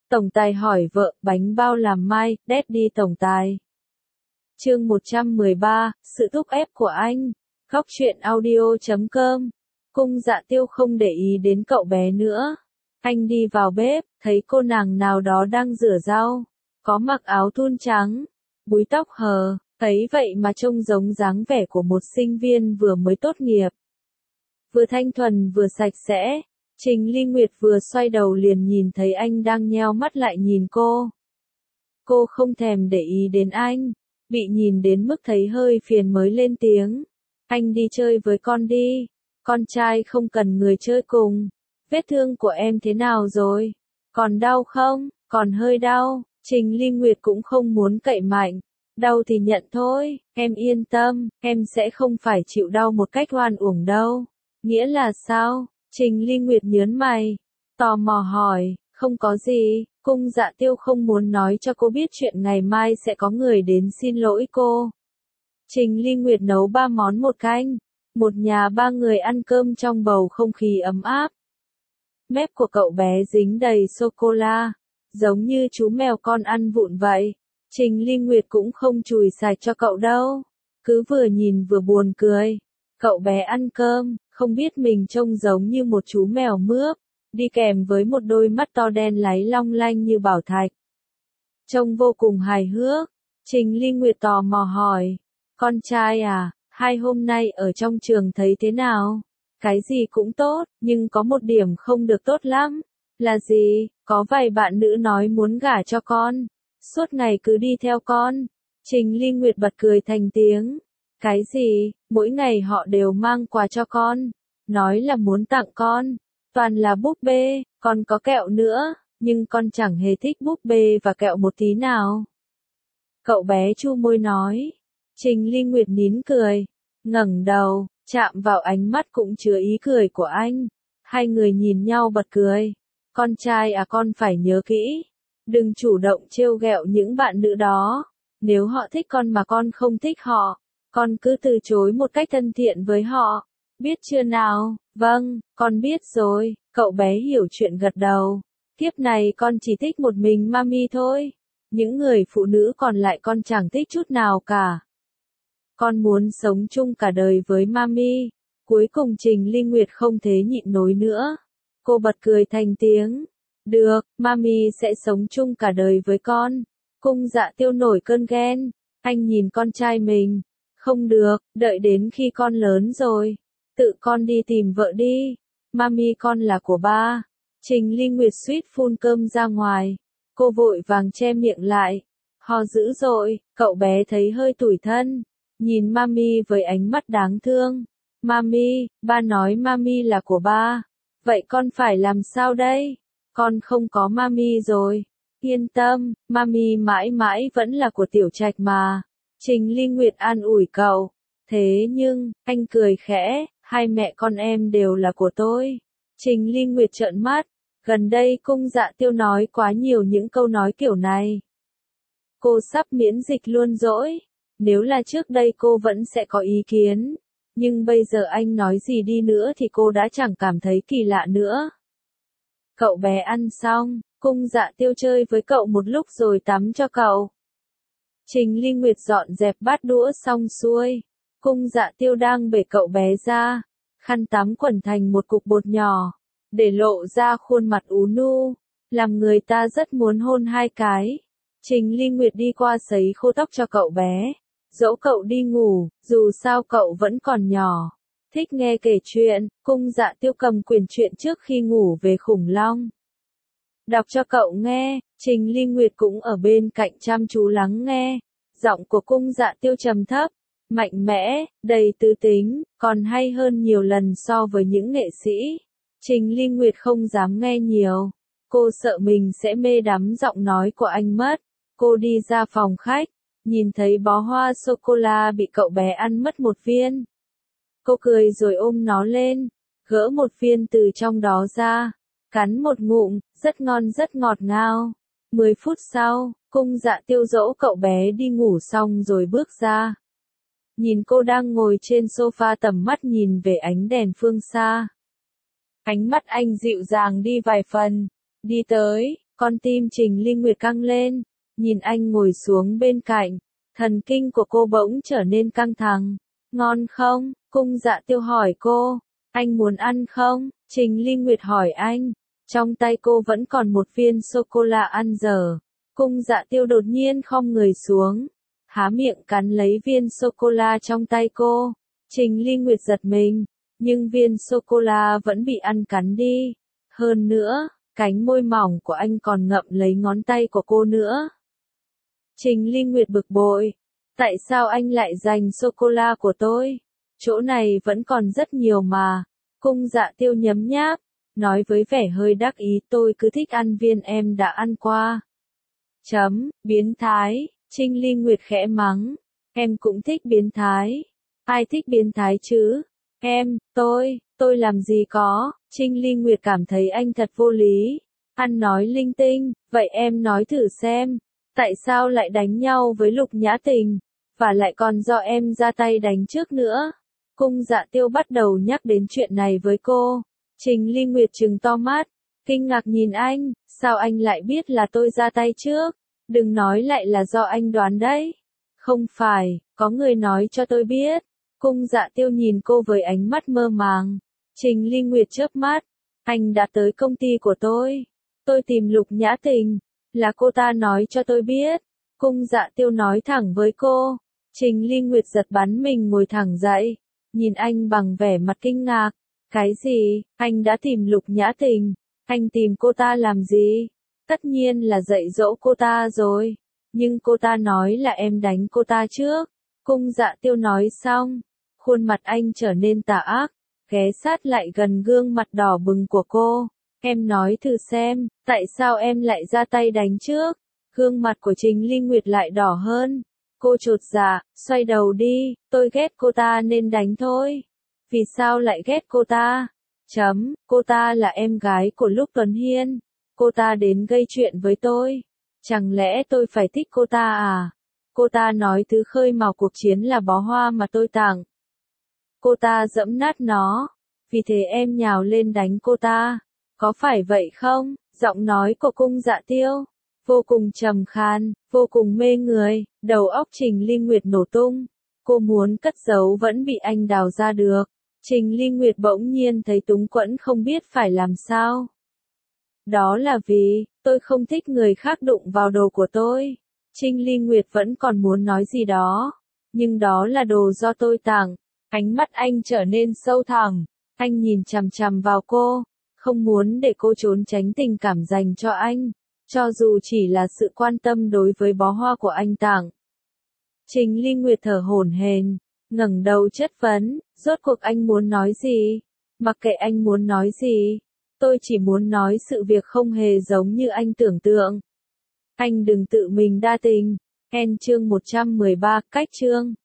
Tổng tài hỏi vợ, bánh bao làm mai, Daddy tổng tài. Chương 113, sự thúc ép của anh. Góc truyện audio.com. Cung Dạ Tiêu không để ý đến cậu bé nữa. Anh đi vào bếp, thấy cô nàng nào đó đang rửa rau, có mặc áo thun trắng, búi tóc hờ, thấy vậy mà trông giống dáng vẻ của một sinh viên vừa mới tốt nghiệp. Vừa thanh thuần vừa sạch sẽ. Trình Ly Nguyệt vừa xoay đầu liền nhìn thấy anh đang nheo mắt lại nhìn cô. Cô không thèm để ý đến anh, bị nhìn đến mức thấy hơi phiền mới lên tiếng. Anh đi chơi với con đi, con trai không cần người chơi cùng. Vết thương của em thế nào rồi? Còn đau không? Còn hơi đau. Trình Ly Nguyệt cũng không muốn cậy mạnh. Đau thì nhận thôi, em yên tâm, em sẽ không phải chịu đau một cách oan uổng đâu. Nghĩa là sao? Trình Ly Nguyệt nhớn mày, tò mò hỏi, không có gì. Cung Dạ Tiêu không muốn nói cho cô biết chuyện ngày mai sẽ có người đến xin lỗi cô. Trình Ly Nguyệt nấu 3 món một canh, một nhà 3 người ăn cơm trong bầu không khí ấm áp. Mép của cậu bé dính đầy sô-cô-la, giống như chú mèo con ăn vụn vậy. Trình Ly Nguyệt cũng không chùi sạch cho cậu đâu, cứ vừa nhìn vừa buồn cười. Cậu bé ăn cơm, không biết mình trông giống như một chú mèo mướp, đi kèm với một đôi mắt to đen láy long lanh như bảo thạch. Trông vô cùng hài hước. Trình Ly Nguyệt tò mò hỏi, con trai à, 2 hôm nay ở trong trường thấy thế nào? Cái gì cũng tốt, nhưng có một điểm không được tốt lắm. Là gì? Có vài bạn nữ nói muốn gả cho con, suốt ngày cứ đi theo con. Trình Ly Nguyệt bật cười thành tiếng. Cái gì? Mỗi ngày họ đều mang quà cho con, nói là muốn tặng con, toàn là búp bê, còn có kẹo nữa, nhưng con chẳng hề thích búp bê và kẹo một tí nào. Cậu bé chu môi nói. Trình Ly Nguyệt nín cười, ngẩng đầu, chạm vào ánh mắt cũng chứa ý cười của anh. Hai người nhìn nhau bật cười. Con trai à, con phải nhớ kỹ, đừng chủ động trêu ghẹo những bạn nữ đó. Nếu họ thích con mà con không thích họ, con cứ từ chối một cách thân thiện với họ. Biết chưa nào? Vâng, con biết rồi. Cậu bé hiểu chuyện gật đầu. Kiếp này con chỉ thích một mình mami thôi. Những người phụ nữ còn lại con chẳng thích chút nào cả. Con muốn sống chung cả đời với mami. Cuối cùng Trình Ly Nguyệt không thể nhịn nổi nữa. Cô bật cười thành tiếng. Được, mami sẽ sống chung cả đời với con. Cung Dạ Tiêu nổi cơn ghen. Anh nhìn con trai mình. Không được, đợi đến khi con lớn rồi, tự con đi tìm vợ đi. Mami con là của ba. Trình Ly Nguyệt suýt phun cơm ra ngoài. Cô vội vàng che miệng lại. Ho dữ dội, cậu bé thấy hơi tủi thân. Nhìn mami với ánh mắt đáng thương. Mami, ba nói mami là của ba. Vậy con phải làm sao đây? Con không có mami rồi. Yên tâm, mami mãi mãi vẫn là của Tiểu Trạch mà. Trình Ly Nguyệt an ủi cậu. Thế nhưng, anh cười khẽ, 2 mẹ con em đều là của tôi. Trình Ly Nguyệt trợn mắt. Gần đây Cung Dạ Tiêu nói quá nhiều những câu nói kiểu này. Cô sắp miễn dịch luôn rồi. Nếu là trước đây cô vẫn sẽ có ý kiến. Nhưng bây giờ anh nói gì đi nữa thì cô đã chẳng cảm thấy kỳ lạ nữa. Cậu bé ăn xong, Cung Dạ Tiêu chơi với cậu một lúc rồi tắm cho cậu. Trình Ly Nguyệt dọn dẹp bát đũa xong xuôi. Cung Dạ Tiêu đang bể cậu bé ra. Khăn tắm quẩn thành một cục bột nhỏ, để lộ ra khuôn mặt ú nu, làm người ta rất muốn hôn 2 cái. Trình Ly Nguyệt đi qua sấy khô tóc cho cậu bé, dỗ cậu đi ngủ, dù sao cậu vẫn còn nhỏ. Thích nghe kể chuyện, Cung Dạ Tiêu cầm quyển truyện trước khi ngủ về khủng long. Đọc cho cậu nghe. Trình Ly Nguyệt cũng ở bên cạnh chăm chú lắng nghe. Giọng của Cung Dạ Tiêu trầm thấp, mạnh mẽ, đầy tư tính, còn hay hơn nhiều lần so với những nghệ sĩ. Trình Ly Nguyệt không dám nghe nhiều. Cô sợ mình sẽ mê đắm giọng nói của anh mất. Cô đi ra phòng khách, nhìn thấy bó hoa sô-cô-la bị cậu bé ăn mất một viên. Cô cười rồi ôm nó lên, gỡ một viên từ trong đó ra, cắn một ngụm, rất ngon rất ngọt ngào. 10 phút sau, Cung Dạ Tiêu dỗ cậu bé đi ngủ xong rồi bước ra. Nhìn cô đang ngồi trên sofa, tầm mắt nhìn về ánh đèn phương xa. Ánh mắt anh dịu dàng đi vài phần. Đi tới, Con tim Trình Ly Nguyệt căng lên, nhìn anh ngồi xuống bên cạnh, thần kinh của cô bỗng trở nên căng thẳng. Ngon không? Cung Dạ Tiêu hỏi cô. Anh muốn ăn không? Trình Ly Nguyệt hỏi anh. Trong tay cô vẫn còn một viên sô-cô-la ăn dở. Cung Dạ Tiêu đột nhiên khom người xuống, há miệng cắn lấy viên sô-cô-la trong tay cô. Trình Ly Nguyệt giật mình, nhưng viên sô-cô-la vẫn bị ăn cắn đi. Hơn nữa, cánh môi mỏng của anh còn ngậm lấy ngón tay của cô nữa. Trình Ly Nguyệt bực bội. Tại sao anh lại giành sô-cô-la của tôi? Chỗ này vẫn còn rất nhiều mà. Cung Dạ Tiêu nhấm nháp, nói với vẻ hơi đắc ý, tôi cứ thích ăn viên em đã ăn qua. Biến thái, Trình Ly Nguyệt khẽ mắng. Em cũng thích biến thái. Ai thích biến thái chứ? Em, tôi làm gì có. Trình Ly Nguyệt cảm thấy anh thật vô lý. Ăn nói linh tinh, vậy em nói thử xem. Tại sao lại đánh nhau với Lục Nhã Tình? Và lại còn do em ra tay đánh trước nữa. Cung Dạ Tiêu bắt đầu nhắc đến chuyện này với cô. Trình Ly Nguyệt trừng to mắt, kinh ngạc nhìn anh, sao anh lại biết là tôi ra tay trước? Đừng nói lại là do anh đoán đấy. Không phải, có người nói cho tôi biết. Cung Dạ Tiêu nhìn cô với ánh mắt mơ màng. Trình Ly Nguyệt chớp mắt, anh đã tới công ty của tôi. Tôi tìm Lục Nhã Tình, là cô ta nói cho tôi biết. Cung Dạ Tiêu nói thẳng với cô. Trình Ly Nguyệt giật bắn mình ngồi thẳng dậy, nhìn anh bằng vẻ mặt kinh ngạc. Cái gì? Anh đã tìm Lục Nhã Tình? Anh tìm cô ta làm gì? Tất nhiên là dạy dỗ cô ta rồi. Nhưng cô ta nói là em đánh cô ta trước. Cung Dạ Tiêu nói xong, khuôn mặt anh trở nên tà ác, ghé sát lại gần gương mặt đỏ bừng của cô. Em nói thử xem, tại sao em lại ra tay đánh trước? Gương mặt của Trình Ly Nguyệt lại đỏ hơn. Cô chột dạ, xoay đầu đi, tôi ghét cô ta nên đánh thôi. Vì sao lại ghét cô ta? Cô ta là em gái của Lục Tuấn Hiên. Cô ta đến gây chuyện với tôi. Chẳng lẽ tôi phải thích cô ta à? Cô ta nói thứ khơi mào cuộc chiến là bó hoa mà tôi tặng. Cô ta giẫm nát nó. Vì thế em nhào lên đánh cô ta. Có phải vậy không? Giọng nói của Cung Dạ Tiêu vô cùng trầm khan, vô cùng mê người. Đầu óc Trình Ly Nguyệt nổ tung. Cô muốn cất giấu vẫn bị anh đào ra được. Trình Ly Nguyệt bỗng nhiên thấy túng quẫn không biết phải làm sao. Đó là vì, tôi không thích người khác đụng vào đồ của tôi. Trình Ly Nguyệt vẫn còn muốn nói gì đó. Nhưng đó là đồ do tôi tặng. Ánh mắt anh trở nên sâu thẳm. Anh nhìn chằm chằm vào cô. Không muốn để cô trốn tránh tình cảm dành cho anh. Cho dù chỉ là sự quan tâm đối với bó hoa của anh tặng. Trình Ly Nguyệt thở hổn hển, ngẩng đầu chất vấn, rốt cuộc anh muốn nói gì? Mặc kệ anh muốn nói gì, tôi chỉ muốn nói sự việc không hề giống như anh tưởng tượng. Anh đừng tự mình đa tình. Chương 113, cách chương.